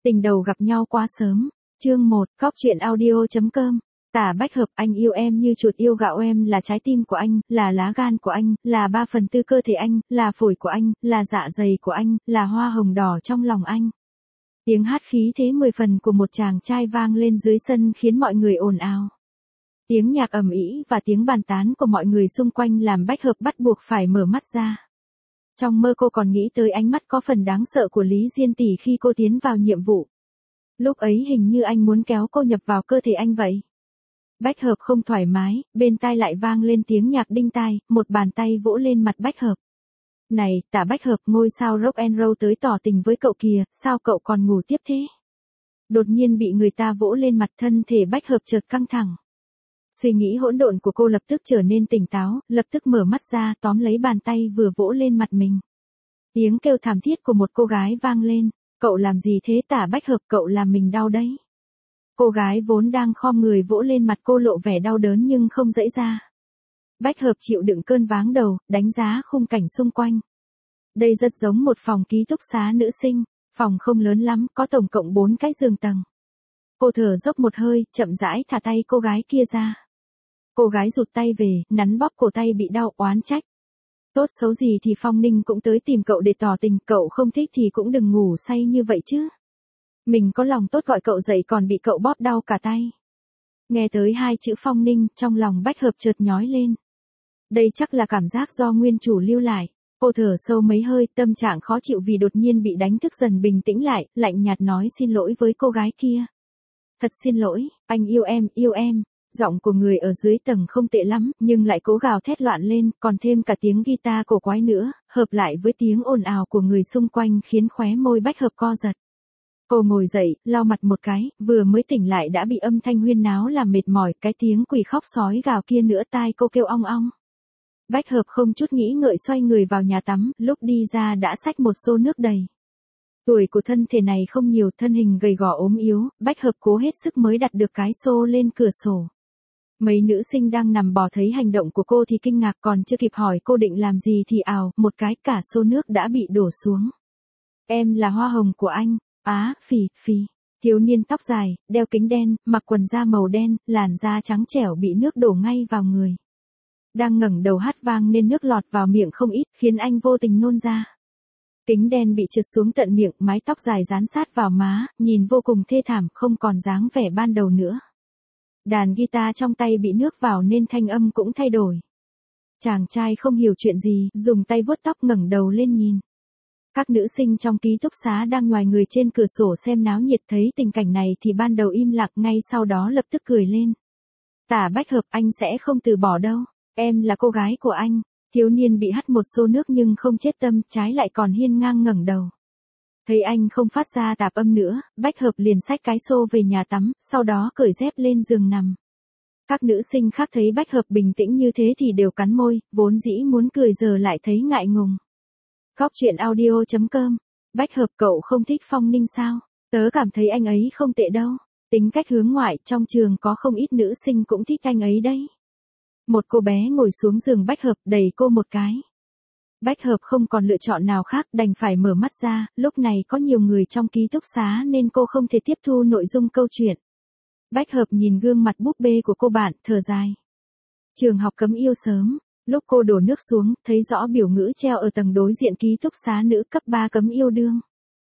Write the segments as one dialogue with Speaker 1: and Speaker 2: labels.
Speaker 1: Tình đầu gặp nhau quá sớm. Chương 1, Cóc truyện audio.com. Tả Bách Hợp, anh yêu em như chuột yêu gạo, em là trái tim của anh, là lá gan của anh, là 3/4 cơ thể anh, là phổi của anh, là dạ dày của anh, là hoa hồng đỏ trong lòng anh. Tiếng hát khí thế 10 phần của một chàng trai vang lên dưới sân khiến mọi người ồn ào. Tiếng nhạc ầm ĩ và tiếng bàn tán của mọi người xung quanh làm Bách Hợp bắt buộc phải mở mắt ra. Trong mơ cô còn nghĩ tới ánh mắt có phần đáng sợ của Lý Diên Tỷ khi cô tiến vào nhiệm vụ. Lúc ấy hình như anh muốn kéo cô nhập vào cơ thể anh vậy. Bách Hợp không thoải mái, bên tai lại vang lên tiếng nhạc đinh tai, một bàn tay vỗ lên mặt Bách Hợp. Này, Tả Bách Hợp, ngôi sao rock and roll tới tỏ tình với cậu kìa, sao cậu còn ngủ tiếp thế? Đột nhiên bị người ta vỗ lên mặt, thân thể Bách Hợp chợt căng thẳng. Suy nghĩ hỗn độn của cô lập tức trở nên tỉnh táo, lập tức mở mắt ra tóm lấy bàn tay vừa vỗ lên mặt mình. Tiếng kêu thảm thiết của một cô gái vang lên, cậu làm gì thế Tả Bách Hợp, cậu làm mình đau đấy. Cô gái vốn đang khom người vỗ lên mặt cô lộ vẻ đau đớn nhưng không dãy ra. Bách Hợp chịu đựng cơn váng đầu, đánh giá khung cảnh xung quanh. Đây rất giống một phòng ký túc xá nữ sinh, phòng không lớn lắm, có tổng cộng 4 cái giường tầng. Cô thở dốc một hơi, chậm rãi thả tay cô gái kia ra. Cô gái rụt tay về, nắn bóp cổ tay bị đau, oán trách. Tốt xấu gì thì Phong Ninh cũng tới tìm cậu để tỏ tình, cậu không thích thì cũng đừng ngủ say như vậy chứ. Mình có lòng tốt gọi cậu dậy còn bị cậu bóp đau cả tay. Nghe tới 2 chữ Phong Ninh, trong lòng Bách Hợp chợt nhói lên. Đây chắc là cảm giác do nguyên chủ lưu lại. Cô thở sâu mấy hơi, tâm trạng khó chịu vì đột nhiên bị đánh thức dần bình tĩnh lại, lạnh nhạt nói xin lỗi với cô gái kia. Thật xin lỗi, anh yêu em, yêu em. Giọng của người ở dưới tầng không tệ lắm, nhưng lại cố gào thét loạn lên, còn thêm cả tiếng guitar cổ quái nữa, hợp lại với tiếng ồn ào của người xung quanh khiến khóe môi Bách Hợp co giật. Cô ngồi dậy, lau mặt một cái, vừa mới tỉnh lại đã bị âm thanh huyên náo làm mệt mỏi, cái tiếng quỷ khóc sói gào kia nữa tai cô kêu ong ong. Bách Hợp không chút nghĩ ngợi xoay người vào nhà tắm, lúc đi ra đã xách một xô nước đầy. Tuổi của thân thể này không nhiều, thân hình gầy gò ốm yếu, Bách Hợp cố hết sức mới đặt được cái xô lên cửa sổ. Mấy nữ sinh đang nằm bò thấy hành động của cô thì kinh ngạc, còn chưa kịp hỏi cô định làm gì thì ào, một cái cả xô nước đã bị đổ xuống. Em là hoa hồng của anh. Á, phì, phì. Thiếu niên tóc dài, đeo kính đen, mặc quần da màu đen, làn da trắng trẻo bị nước đổ ngay vào người. Đang ngẩng đầu hát vang nên nước lọt vào miệng không ít, khiến anh vô tình nôn ra. Kính đen bị trượt xuống tận miệng, mái tóc dài dán sát vào má, nhìn vô cùng thê thảm, không còn dáng vẻ ban đầu nữa. Đàn guitar trong tay bị nước vào nên thanh âm cũng thay đổi. Chàng trai không hiểu chuyện gì, dùng tay vuốt tóc ngẩng đầu lên nhìn. Các nữ sinh trong ký túc xá đang ngoài người trên cửa sổ xem náo nhiệt, thấy tình cảnh này thì ban đầu im lặng, ngay sau đó lập tức cười lên. Tả Bách Hợp, anh sẽ không từ bỏ đâu, em là cô gái của anh. Thiếu niên bị hắt một xô nước nhưng không chết tâm, trái lại còn hiên ngang ngẩng đầu. Thấy anh không phát ra tạp âm nữa, Bách Hợp liền xách cái xô về nhà tắm, sau đó cởi dép lên giường nằm. Các nữ sinh khác thấy Bách Hợp bình tĩnh như thế thì đều cắn môi, vốn dĩ muốn cười giờ lại thấy ngại ngùng. Cóc truyện audio.com. Bách Hợp, cậu không thích Phong Ninh sao? Tớ cảm thấy anh ấy không tệ đâu. Tính cách hướng ngoại, trong trường có không ít nữ sinh cũng thích anh ấy đấy. Một cô bé ngồi xuống giường Bách Hợp, đẩy cô một cái. Bách Hợp không còn lựa chọn nào khác, đành phải mở mắt ra, lúc này có nhiều người trong ký túc xá nên cô không thể tiếp thu nội dung câu chuyện. Bách Hợp nhìn gương mặt búp bê của cô bạn, thở dài. Trường học cấm yêu sớm. Lúc cô đổ nước xuống, thấy rõ biểu ngữ treo ở tầng đối diện ký túc xá nữ cấp 3 cấm yêu đương.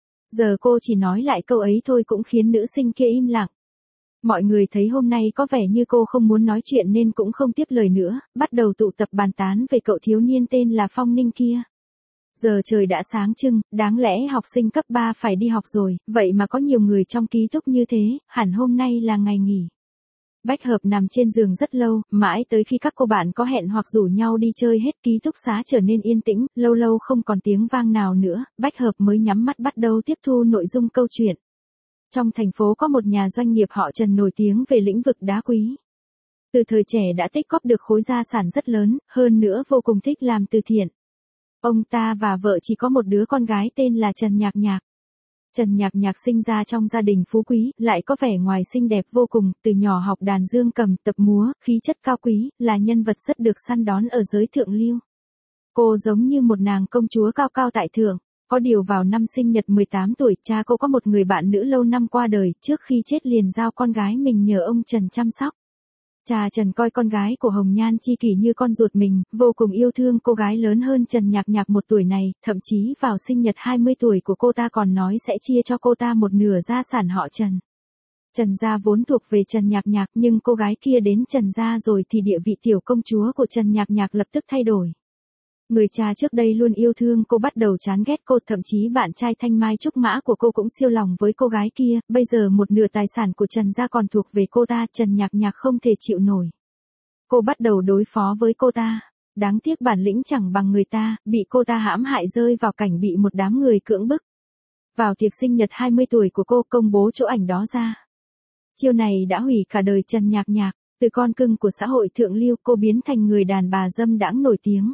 Speaker 1: Giờ cô chỉ nói lại câu ấy thôi cũng khiến nữ sinh kia im lặng. Mọi người thấy hôm nay có vẻ như cô không muốn nói chuyện nên cũng không tiếp lời nữa, bắt đầu tụ tập bàn tán về cậu thiếu niên tên là Phong Ninh kia. Giờ trời đã sáng trưng, đáng lẽ học sinh cấp 3 phải đi học rồi, vậy mà có nhiều người trong ký túc như thế, hẳn hôm nay là ngày nghỉ. Bách Hợp nằm trên giường rất lâu, mãi tới khi các cô bạn có hẹn hoặc rủ nhau đi chơi hết ký túc xá trở nên yên tĩnh, lâu lâu không còn tiếng vang nào nữa, Bách Hợp mới nhắm mắt bắt đầu tiếp thu nội dung câu chuyện. Trong thành phố có một nhà doanh nghiệp họ Trần nổi tiếng về lĩnh vực đá quý. Từ thời trẻ đã tích góp được khối gia sản rất lớn, hơn nữa vô cùng thích làm từ thiện. Ông ta và vợ chỉ có một đứa con gái tên là Trần Nhạc Nhạc. Trần Nhạc Nhạc sinh ra trong gia đình phú quý, lại có vẻ ngoài xinh đẹp vô cùng, từ nhỏ học đàn dương cầm, tập múa, khí chất cao quý, là nhân vật rất được săn đón ở giới thượng lưu. Cô giống như một nàng công chúa cao cao tại thượng. Có điều vào năm sinh nhật 18 tuổi, cha cô có một người bạn nữ lâu năm qua đời, trước khi chết liền giao con gái mình nhờ ông Trần chăm sóc. Cha Trần coi con gái của Hồng Nhan Chi Kỷ như con ruột mình, vô cùng yêu thương cô gái lớn hơn Trần Nhạc Nhạc 1 tuổi này, thậm chí vào sinh nhật 20 tuổi của cô ta còn nói sẽ chia cho cô ta một nửa gia sản họ Trần. Trần gia vốn thuộc về Trần Nhạc Nhạc, nhưng cô gái kia đến Trần gia rồi thì địa vị tiểu công chúa của Trần Nhạc Nhạc lập tức thay đổi. Người cha trước đây luôn yêu thương cô bắt đầu chán ghét cô, thậm chí bạn trai Thanh Mai Trúc Mã của cô cũng siêu lòng với cô gái kia, bây giờ một nửa tài sản của Trần gia còn thuộc về cô ta, Trần Nhạc Nhạc không thể chịu nổi. Cô bắt đầu đối phó với cô ta. Đáng tiếc bản lĩnh chẳng bằng người ta, bị cô ta hãm hại rơi vào cảnh bị một đám người cưỡng bức. Vào tiệc sinh nhật 20 tuổi của cô công bố chỗ ảnh đó ra. Chiêu này đã hủy cả đời Trần Nhạc Nhạc, từ con cưng của xã hội thượng lưu cô biến thành người đàn bà dâm đãng nổi tiếng.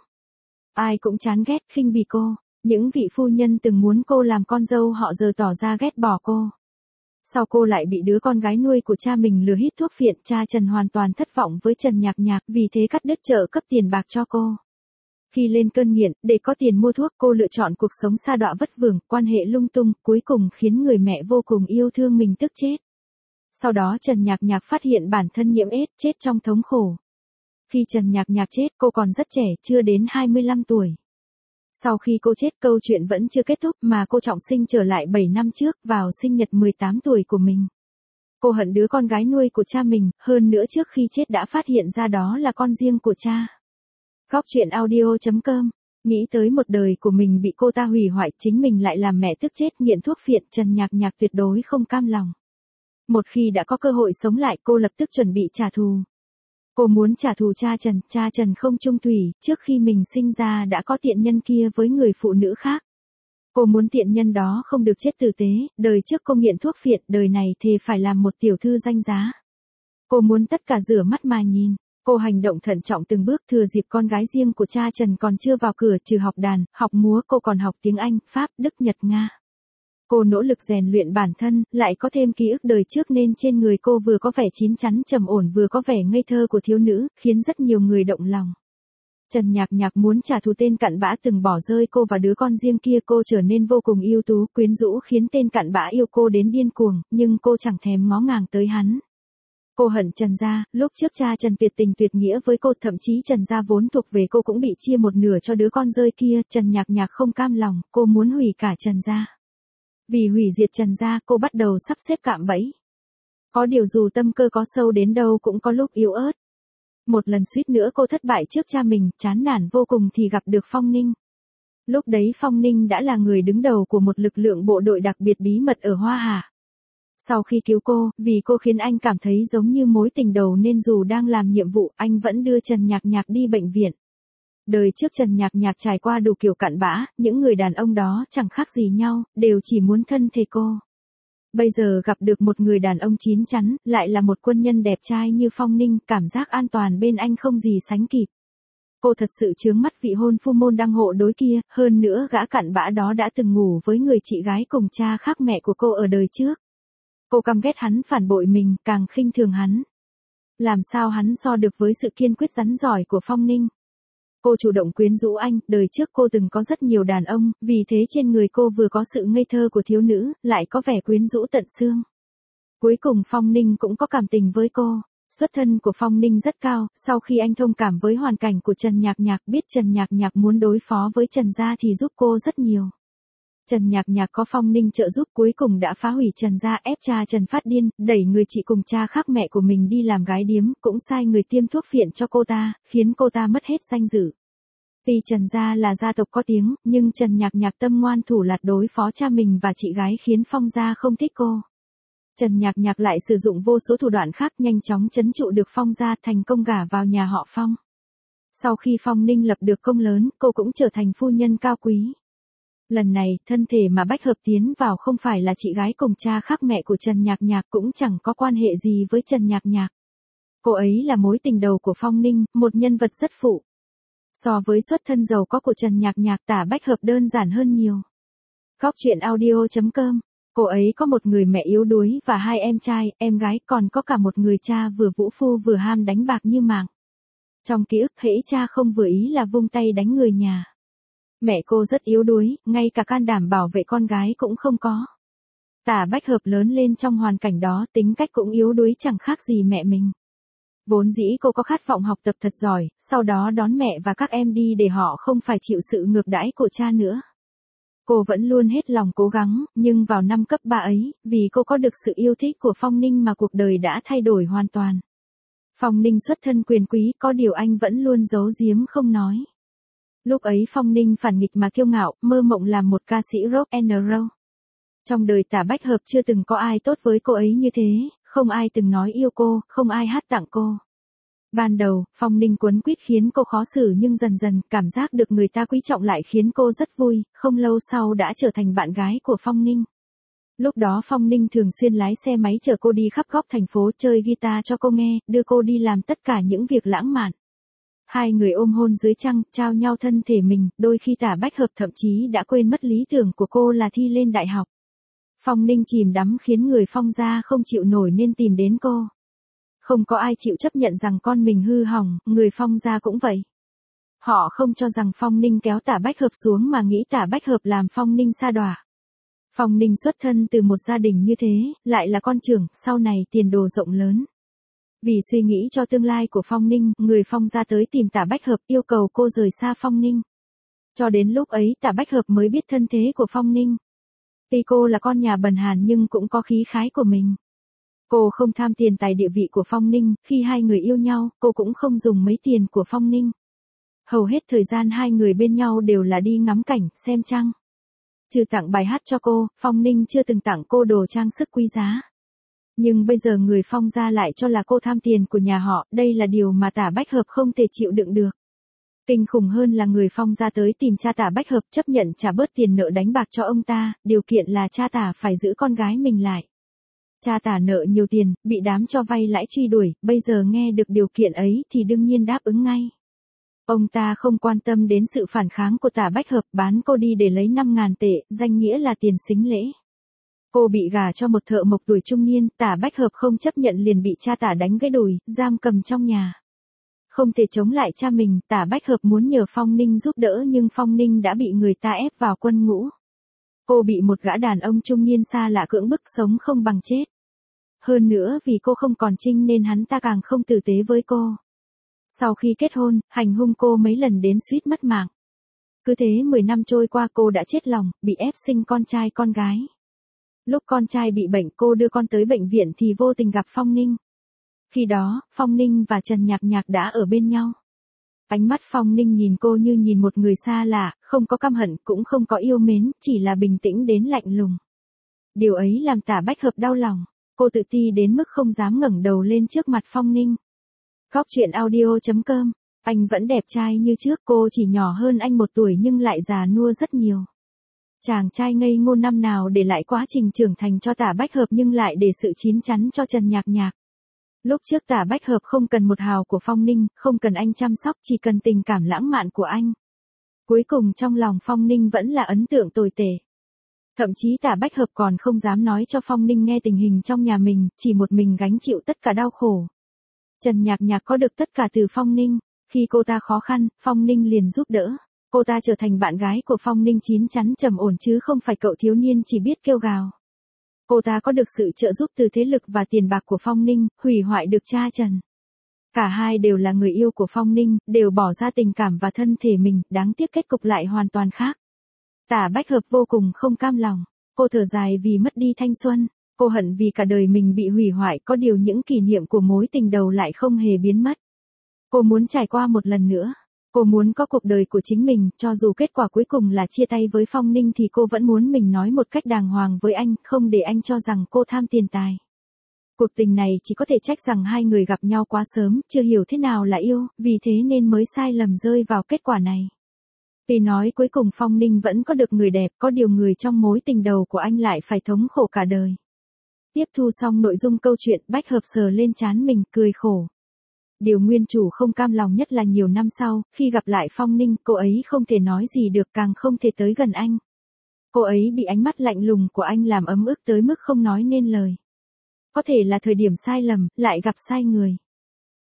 Speaker 1: Ai cũng chán ghét khinh bỉ cô, những vị phu nhân từng muốn cô làm con dâu họ giờ tỏ ra ghét bỏ cô. Sau cô lại bị đứa con gái nuôi của cha mình lừa hít thuốc phiện, cha Trần hoàn toàn thất vọng với Trần Nhạc Nhạc, vì thế cắt đứt trợ cấp tiền bạc cho cô. Khi lên cơn nghiện, để có tiền mua thuốc, cô lựa chọn cuộc sống sa đọa vất vưởng, quan hệ lung tung, cuối cùng khiến người mẹ vô cùng yêu thương mình tức chết. Sau đó Trần Nhạc Nhạc phát hiện bản thân nhiễm AIDS, chết trong thống khổ. Khi Trần Nhạc Nhạc chết, cô còn rất trẻ, chưa đến 25 tuổi. Sau khi cô chết, câu chuyện vẫn chưa kết thúc mà cô trọng sinh trở lại 7 năm trước, vào sinh nhật 18 tuổi của mình. Cô hận đứa con gái nuôi của cha mình, hơn nữa trước khi chết đã phát hiện ra đó là con riêng của cha. Góc truyện audio.com. Nghĩ tới một đời của mình bị cô ta hủy hoại, chính mình lại làm mẹ tức chết, nghiện thuốc phiện, Trần Nhạc Nhạc tuyệt đối không cam lòng. Một khi đã có cơ hội sống lại, cô lập tức chuẩn bị trả thù. Cô muốn trả thù cha Trần không chung thủy, trước khi mình sinh ra đã có tiện nhân kia với người phụ nữ khác. Cô muốn tiện nhân đó không được chết tử tế, đời trước cô nghiện thuốc phiện, đời này thì phải làm một tiểu thư danh giá. Cô muốn tất cả rửa mắt mà nhìn. Cô hành động thận trọng từng bước, thừa dịp con gái riêng của cha Trần còn chưa vào cửa, trừ học đàn, học múa, cô còn học tiếng Anh, Pháp, Đức, Nhật, Nga. Cô nỗ lực rèn luyện bản thân, lại có thêm ký ức đời trước nên trên người cô vừa có vẻ chín chắn trầm ổn vừa có vẻ ngây thơ của thiếu nữ, khiến rất nhiều người động lòng. Trần Nhạc Nhạc muốn trả thù tên cặn bã từng bỏ rơi cô và đứa con riêng kia, cô trở nên vô cùng ưu tú, quyến rũ khiến tên cặn bã yêu cô đến điên cuồng, nhưng cô chẳng thèm ngó ngàng tới hắn. Cô hận Trần gia, lúc trước cha Trần tuyệt tình tuyệt nghĩa với cô, thậm chí Trần gia vốn thuộc về cô cũng bị chia một nửa cho đứa con rơi kia, Trần Nhạc Nhạc không cam lòng, cô muốn hủy cả Trần gia. Vì hủy diệt Trần gia, cô bắt đầu sắp xếp cạm bẫy. Có điều dù tâm cơ có sâu đến đâu cũng có lúc yếu ớt. Một lần suýt nữa cô thất bại trước cha mình, chán nản vô cùng thì gặp được Phong Ninh. Lúc đấy Phong Ninh đã là người đứng đầu của một lực lượng bộ đội đặc biệt bí mật ở Hoa Hà. Sau khi cứu cô, vì cô khiến anh cảm thấy giống như mối tình đầu nên dù đang làm nhiệm vụ, anh vẫn đưa Trần Nhạc Nhạc đi bệnh viện. Đời trước Trần Nhạc Nhạc trải qua đủ kiểu cặn bã, những người đàn ông đó chẳng khác gì nhau, đều chỉ muốn thân thể cô. Bây giờ gặp được một người đàn ông chín chắn, lại là một quân nhân đẹp trai như Phong Ninh, cảm giác an toàn bên anh không gì sánh kịp. Cô thật sự chướng mắt vị hôn phu môn đăng hộ đối kia, hơn nữa gã cặn bã đó đã từng ngủ với người chị gái cùng cha khác mẹ của cô ở đời trước. Cô căm ghét hắn phản bội mình, càng khinh thường hắn. Làm sao hắn so được với sự kiên quyết rắn giỏi của Phong Ninh. Cô chủ động quyến rũ anh, đời trước cô từng có rất nhiều đàn ông, vì thế trên người cô vừa có sự ngây thơ của thiếu nữ, lại có vẻ quyến rũ tận xương. Cuối cùng Phong Ninh cũng có cảm tình với cô. Xuất thân của Phong Ninh rất cao, sau khi anh thông cảm với hoàn cảnh của Trần Nhạc Nhạc, biết Trần Nhạc Nhạc muốn đối phó với Trần gia thì giúp cô rất nhiều. Trần Nhạc Nhạc có Phong Ninh trợ giúp cuối cùng đã phá hủy Trần gia, ép cha Trần phát điên, đẩy người chị cùng cha khác mẹ của mình đi làm gái điếm, cũng sai người tiêm thuốc phiện cho cô ta, khiến cô ta mất hết danh dự. Vì Trần gia là gia tộc có tiếng, nhưng Trần Nhạc Nhạc tâm ngoan thủ lạt đối phó cha mình và chị gái khiến Phong gia không thích cô. Trần Nhạc Nhạc lại sử dụng vô số thủ đoạn khác nhanh chóng trấn trụ được Phong gia, thành công gả vào nhà họ Phong. Sau khi Phong Ninh lập được công lớn, cô cũng trở thành phu nhân cao quý. Lần này, thân thể mà Bách Hợp tiến vào không phải là chị gái cùng cha khác mẹ của Trần Nhạc Nhạc, cũng chẳng có quan hệ gì với Trần Nhạc Nhạc. Cô ấy là mối tình đầu của Phong Ninh, một nhân vật rất phụ. So với xuất thân giàu có của Trần Nhạc Nhạc, Tả Bách Hợp đơn giản hơn nhiều. Góc truyện audio.com. Cô ấy có một người mẹ yếu đuối và 2 em trai, em gái, còn có cả một người cha vừa vũ phu vừa ham đánh bạc như mạng. Trong ký ức, hễ cha không vừa ý là vung tay đánh người nhà. Mẹ cô rất yếu đuối, ngay cả can đảm bảo vệ con gái cũng không có. Tả Bách Hợp lớn lên trong hoàn cảnh đó, tính cách cũng yếu đuối chẳng khác gì mẹ mình. Vốn dĩ cô có khát vọng học tập thật giỏi, sau đó đón mẹ và các em đi để họ không phải chịu sự ngược đãi của cha nữa. Cô vẫn luôn hết lòng cố gắng, nhưng vào năm cấp 3 ấy, vì cô có được sự yêu thích của Phong Ninh mà cuộc đời đã thay đổi hoàn toàn. Phong Ninh xuất thân quyền quý, có điều anh vẫn luôn giấu giếm không nói. Lúc ấy Phong Ninh phản nghịch mà kiêu ngạo, mơ mộng làm một ca sĩ rock and roll. Trong đời Tả Bách Hợp chưa từng có ai tốt với cô ấy như thế, không ai từng nói yêu cô, không ai hát tặng cô. Ban đầu, Phong Ninh quấn quýt khiến cô khó xử nhưng dần dần, cảm giác được người ta quý trọng lại khiến cô rất vui, không lâu sau đã trở thành bạn gái của Phong Ninh. Lúc đó Phong Ninh thường xuyên lái xe máy chở cô đi khắp góc thành phố, chơi guitar cho cô nghe, đưa cô đi làm tất cả những việc lãng mạn. Hai người ôm hôn dưới trăng, trao nhau thân thể mình, đôi khi Tả Bách Hợp thậm chí đã quên mất lý tưởng của cô là thi lên đại học. Phong Ninh chìm đắm khiến người Phong gia không chịu nổi nên tìm đến cô. Không có ai chịu chấp nhận rằng con mình hư hỏng, người Phong gia cũng vậy. Họ không cho rằng Phong Ninh kéo Tả Bách Hợp xuống mà nghĩ Tả Bách Hợp làm Phong Ninh sa đọa. Phong Ninh xuất thân từ một gia đình như thế, lại là con trưởng, sau này tiền đồ rộng lớn. Vì suy nghĩ cho tương lai của Phong Ninh, người Phong gia tới tìm Tả Bách Hợp yêu cầu cô rời xa Phong Ninh. Cho đến lúc ấy Tả Bách Hợp mới biết thân thế của Phong Ninh. Tuy cô là con nhà bần hàn nhưng cũng có khí khái của mình. Cô không tham tiền tài địa vị của Phong Ninh, khi hai người yêu nhau, cô cũng không dùng mấy tiền của Phong Ninh. Hầu hết thời gian hai người bên nhau đều là đi ngắm cảnh, xem trăng. Trừ tặng bài hát cho cô, Phong Ninh chưa từng tặng cô đồ trang sức quý giá. Nhưng bây giờ người Phong gia lại cho là cô tham tiền của nhà họ, đây là điều mà Tả Bách Hợp không thể chịu đựng được. Kinh khủng hơn là người Phong gia tới tìm cha Tả Bách Hợp chấp nhận trả bớt tiền nợ đánh bạc cho ông ta, điều kiện là cha Tả phải giữ con gái mình lại. Cha Tả nợ nhiều tiền, bị đám cho vay lãi truy đuổi, bây giờ nghe được điều kiện ấy thì đương nhiên đáp ứng ngay. Ông ta không quan tâm đến sự phản kháng của Tả Bách Hợp, bán cô đi để lấy 5.000 tệ, danh nghĩa là tiền sính lễ. Cô bị gả cho một thợ mộc tuổi trung niên, Tả Bách Hợp không chấp nhận liền bị cha Tả đánh gãy đùi, giam cầm trong nhà. Không thể chống lại cha mình, Tả Bách Hợp muốn nhờ Phong Ninh giúp đỡ nhưng Phong Ninh đã bị người ta ép vào quân ngũ. Cô bị một gã đàn ông trung niên xa lạ cưỡng bức sống không bằng chết. Hơn nữa vì cô không còn trinh nên hắn ta càng không tử tế với cô. Sau khi kết hôn, hành hung cô mấy lần đến suýt mất mạng. Cứ thế 10 năm trôi qua cô đã chết lòng, bị ép sinh con trai con gái. Lúc con trai bị bệnh cô đưa con tới bệnh viện thì vô tình gặp Phong Ninh. Khi đó, Phong Ninh và Trần Nhạc Nhạc đã ở bên nhau. Ánh mắt Phong Ninh nhìn cô như nhìn một người xa lạ, không có căm hận cũng không có yêu mến, chỉ là bình tĩnh đến lạnh lùng. Điều ấy làm Tả Bách Hợp đau lòng. Cô tự ti đến mức không dám ngẩng đầu lên trước mặt Phong Ninh. Góc truyện audio.com. Anh vẫn đẹp trai như trước, cô chỉ nhỏ hơn anh 1 tuổi nhưng lại già nua rất nhiều. Chàng trai ngây ngô năm nào để lại quá trình trưởng thành cho Tả Bách Hợp nhưng lại để sự chín chắn cho Trần Nhạc Nhạc. Lúc trước Tả Bách Hợp không cần một hào của Phong Ninh, không cần anh chăm sóc, chỉ cần tình cảm lãng mạn của anh. Cuối cùng trong lòng Phong Ninh vẫn là ấn tượng tồi tệ. Thậm chí Tả Bách Hợp còn không dám nói cho Phong Ninh nghe tình hình trong nhà mình, chỉ một mình gánh chịu tất cả đau khổ. Trần Nhạc Nhạc có được tất cả từ Phong Ninh, khi cô ta khó khăn, Phong Ninh liền giúp đỡ. Cô ta trở thành bạn gái của Phong Ninh chín chắn trầm ổn chứ không phải cậu thiếu niên chỉ biết kêu gào. Cô ta có được sự trợ giúp từ thế lực và tiền bạc của Phong Ninh, hủy hoại được cha Trần. Cả hai đều là người yêu của Phong Ninh, đều bỏ ra tình cảm và thân thể mình, đáng tiếc kết cục lại hoàn toàn khác. Tả Bách Hợp vô cùng không cam lòng. Cô thở dài vì mất đi thanh xuân. Cô hận vì cả đời mình bị hủy hoại, có điều những kỷ niệm của mối tình đầu lại không hề biến mất. Cô muốn trải qua một lần nữa. Cô muốn có cuộc đời của chính mình, cho dù kết quả cuối cùng là chia tay với Phong Ninh thì cô vẫn muốn mình nói một cách đàng hoàng với anh, không để anh cho rằng cô tham tiền tài. Cuộc tình này chỉ có thể trách rằng hai người gặp nhau quá sớm, chưa hiểu thế nào là yêu, vì thế nên mới sai lầm rơi vào kết quả này. Tuy nói cuối cùng Phong Ninh vẫn có được người đẹp, có điều người trong mối tình đầu của anh lại phải thống khổ cả đời. Tiếp thu xong nội dung câu chuyện, Bách Hợp sờ lên trán mình, cười khổ. Điều nguyên chủ không cam lòng nhất là nhiều năm sau, khi gặp lại Phong Ninh, cô ấy không thể nói gì được, càng không thể tới gần anh. Cô ấy bị ánh mắt lạnh lùng của anh làm ấm ức tới mức không nói nên lời. Có thể là thời điểm sai lầm, lại gặp sai người.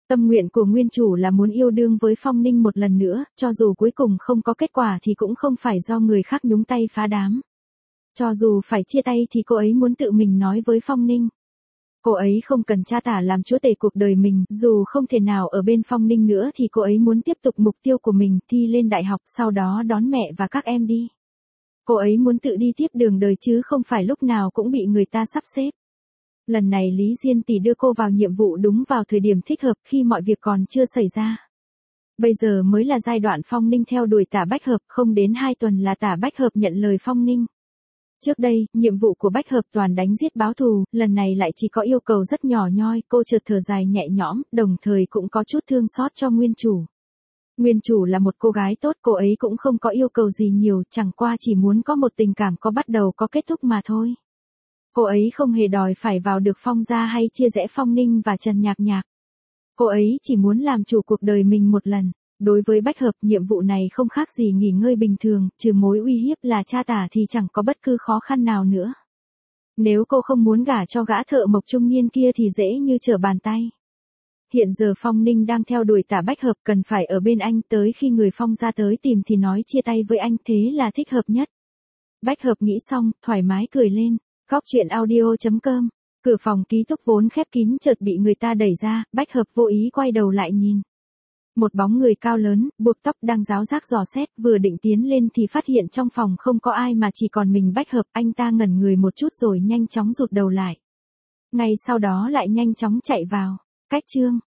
Speaker 1: Tâm nguyện của nguyên chủ là muốn yêu đương với Phong Ninh một lần nữa, cho dù cuối cùng không có kết quả thì cũng không phải do người khác nhúng tay phá đám. Cho dù phải chia tay thì cô ấy muốn tự mình nói với Phong Ninh. Cô ấy không cần cha tả làm chúa tể cuộc đời mình, dù không thể nào ở bên Phong Ninh nữa thì cô ấy muốn tiếp tục mục tiêu của mình, thi lên đại học sau đó đón mẹ và các em đi. Cô ấy muốn tự đi tiếp đường đời chứ không phải lúc nào cũng bị người ta sắp xếp. Lần này Lý Diên Tỷ đưa cô vào nhiệm vụ đúng vào thời điểm thích hợp khi mọi việc còn chưa xảy ra. Bây giờ mới là giai đoạn Phong Ninh theo đuổi Tả Bách Hợp, không đến 2 tuần là Tả Bách Hợp nhận lời Phong Ninh. Trước đây, nhiệm vụ của Bách Hợp toàn đánh giết báo thù, lần này lại chỉ có yêu cầu rất nhỏ nhoi, cô chợt thở dài nhẹ nhõm, đồng thời cũng có chút thương xót cho nguyên chủ. Nguyên chủ là một cô gái tốt, cô ấy cũng không có yêu cầu gì nhiều, chẳng qua chỉ muốn có một tình cảm có bắt đầu có kết thúc mà thôi. Cô ấy không hề đòi phải vào được Phong gia hay chia rẽ Phong Ninh và Trần Nhạc Nhạc. Cô ấy chỉ muốn làm chủ cuộc đời mình một lần. Đối với Bách Hợp, nhiệm vụ này không khác gì nghỉ ngơi bình thường, trừ mối uy hiếp là cha tả thì chẳng có bất cứ khó khăn nào nữa. Nếu cô không muốn gả cho gã thợ mộc trung niên kia thì dễ như trở bàn tay. Hiện giờ Phong Ninh đang theo đuổi Tả Bách Hợp, cần phải ở bên anh, tới khi người Phong gia tới tìm thì nói chia tay với anh, thế là thích hợp nhất. Bách Hợp nghĩ xong, thoải mái cười lên. Góc truyện audio.com. Cửa phòng ký túc vốn khép kín chợt bị người ta đẩy ra, Bách Hợp vô ý quay đầu lại nhìn. Một bóng người cao lớn, buộc tóc đang ráo rác dò xét, vừa định tiến lên thì phát hiện trong phòng không có ai mà chỉ còn mình Bách Hợp, anh ta ngẩn người một chút rồi nhanh chóng rụt đầu lại. Ngay sau đó lại nhanh chóng chạy vào. Cách chương